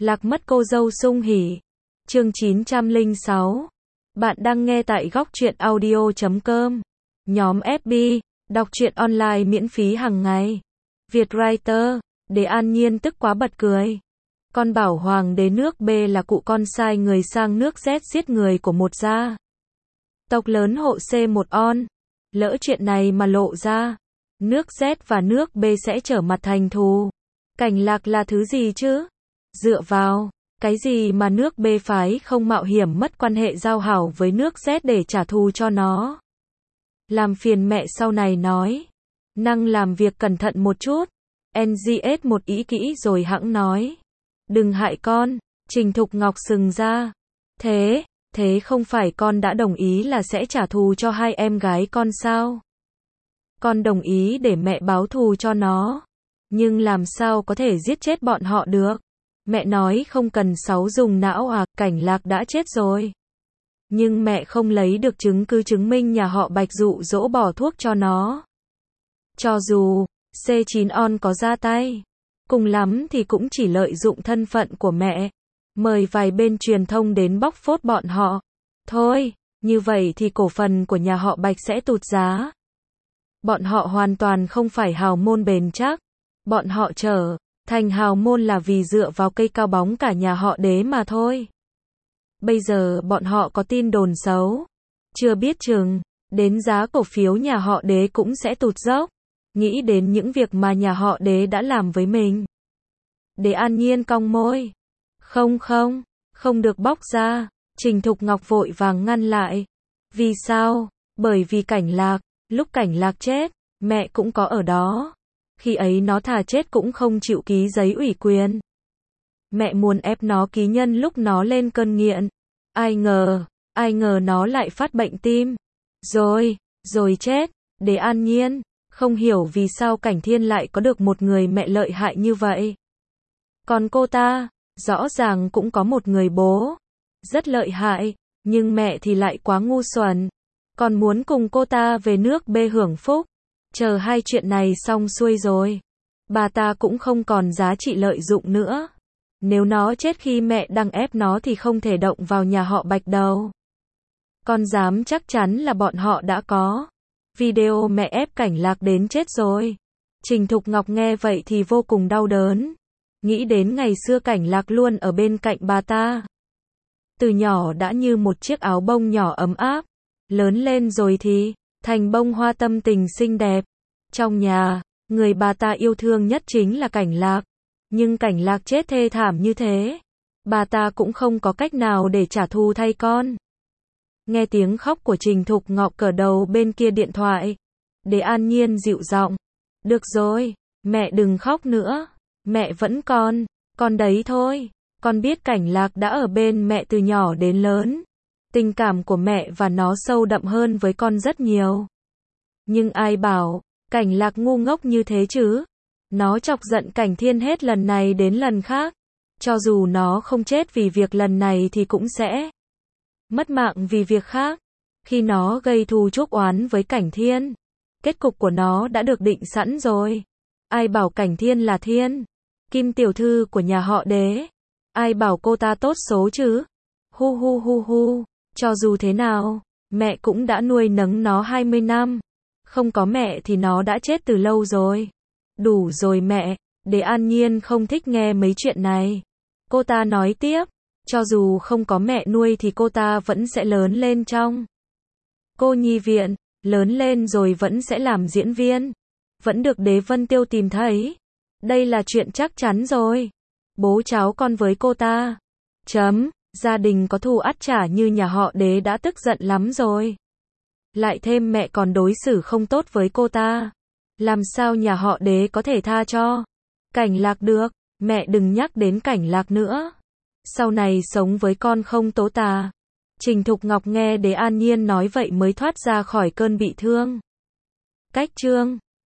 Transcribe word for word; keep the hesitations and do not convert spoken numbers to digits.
Lạc mất cô dâu sung hỉ. Chương chín trăm lẻ sáu. Bạn đang nghe tại góc truyện audio chấm com. Nhóm ép bê, đọc truyện online miễn phí hàng ngày. Vietwriter, để An Nhiên tức quá bật cười. Con bảo hoàng đế nước B là cụ con sai người sang nước Z giết người của một gia tộc lớn hộ C một on. Lỡ chuyện này mà lộ ra, nước Z và nước B sẽ trở mặt thành thù. Cảnh Lạc là thứ gì chứ? Dựa vào cái gì mà nước B phái không mạo hiểm mất quan hệ giao hảo với nước Z để trả thù cho nó? Làm phiền mẹ sau này nói. Năng làm việc cẩn thận một chút. en giê ét một ý kỹ rồi hẵng nói. Đừng hại con. Trình Thục Ngọc sừng ra. Thế, thế không phải con đã đồng ý là sẽ trả thù cho hai em gái con sao? Con đồng ý để mẹ báo thù cho nó. Nhưng làm sao có thể giết chết bọn họ được? Mẹ nói không cần sáu dùng não à, Cảnh Lạc đã chết rồi. Nhưng mẹ không lấy được chứng cứ chứng minh nhà họ Bạch dụ dỗ bỏ thuốc cho nó. Cho dù C chín on có ra tay, cùng lắm thì cũng chỉ lợi dụng thân phận của mẹ, mời vài bên truyền thông đến bóc phốt bọn họ. Thôi, như vậy thì cổ phần của nhà họ Bạch sẽ tụt giá. Bọn họ hoàn toàn không phải hào môn bền chắc. Bọn họ trở thành hào môn là vì dựa vào cây cao bóng cả nhà họ Đế mà thôi. Bây giờ bọn họ có tin đồn xấu, chưa biết chừng đến giá cổ phiếu nhà họ Đế cũng sẽ tụt dốc. Nghĩ đến những việc mà nhà họ Đế đã làm với mình, Đế An Nhiên cong môi. Không không, không được bóc ra. Trình Thục Ngọc vội vàng ngăn lại. Vì sao? Bởi vì Cảnh Lạc, lúc Cảnh Lạc chết, mẹ cũng có ở đó. Khi ấy nó thà chết cũng không chịu ký giấy ủy quyền. Mẹ muốn ép nó ký nhân lúc nó lên cơn nghiện. Ai ngờ, ai ngờ nó lại phát bệnh tim. Rồi, rồi chết. Đế An Nhiên không hiểu vì sao Cảnh Thiên lại có được một người mẹ lợi hại như vậy. Còn cô ta, rõ ràng cũng có một người bố rất lợi hại, nhưng mẹ thì lại quá ngu xuẩn. Còn muốn cùng cô ta về nước B hưởng phúc. Chờ hai chuyện này xong xuôi rồi, bà ta cũng không còn giá trị lợi dụng nữa. Nếu nó chết khi mẹ đang ép nó thì không thể động vào nhà họ Bạch đâu. Con dám chắc chắn là bọn họ đã có video mẹ ép Cảnh Lạc đến chết rồi. Trình Thục Ngọc nghe vậy thì vô cùng đau đớn. Nghĩ đến ngày xưa Cảnh Lạc luôn ở bên cạnh bà ta. Từ nhỏ đã như một chiếc áo bông nhỏ ấm áp. Lớn lên rồi thì thành bông hoa tâm tình xinh đẹp. Trong nhà, người bà ta yêu thương nhất chính là Cảnh Lạc. Nhưng Cảnh Lạc chết thê thảm như thế, bà ta cũng không có cách nào để trả thù thay con. Nghe tiếng khóc của Trình Thục Ngọc cờ đầu bên kia điện thoại, Đế An Nhiên dịu giọng. Được rồi, mẹ đừng khóc nữa. Mẹ vẫn còn, con đấy thôi. Con biết Cảnh Lạc đã ở bên mẹ từ nhỏ đến lớn. Tình cảm của mẹ và nó sâu đậm hơn với con rất nhiều. Nhưng ai bảo Cảnh Lạc ngu ngốc như thế chứ? Nó chọc giận Cảnh Thiên hết lần này đến lần khác. Cho dù nó không chết vì việc lần này thì cũng sẽ mất mạng vì việc khác. Khi nó gây thù chuốc oán với Cảnh Thiên, kết cục của nó đã được định sẵn rồi. Ai bảo Cảnh Thiên là Thiên Kim tiểu thư của nhà họ Đế? Ai bảo cô ta tốt số chứ? Hu hu hu hu. Cho dù thế nào, mẹ cũng đã nuôi nấng nó hai mươi năm. Không có mẹ thì nó đã chết từ lâu rồi. Đủ rồi mẹ. Đế An Nhiên không thích nghe mấy chuyện này. Cô ta nói tiếp. Cho dù không có mẹ nuôi thì cô ta vẫn sẽ lớn lên trong cô nhi viện. Lớn lên rồi vẫn sẽ làm diễn viên. Vẫn được Đế Vân Tiêu tìm thấy. Đây là chuyện chắc chắn rồi. Bố cháu con với cô ta. Chấm. Gia đình có thù ắt trả như nhà họ Đế đã tức giận lắm rồi. Lại thêm mẹ còn đối xử không tốt với cô ta. Làm sao nhà họ Đế có thể tha cho Cảnh Lạc được? Mẹ đừng nhắc đến Cảnh Lạc nữa. Sau này sống với con không tố tà. Trình Thục Ngọc nghe Đế An Nhiên nói vậy mới thoát ra khỏi cơn bị thương. Cách chương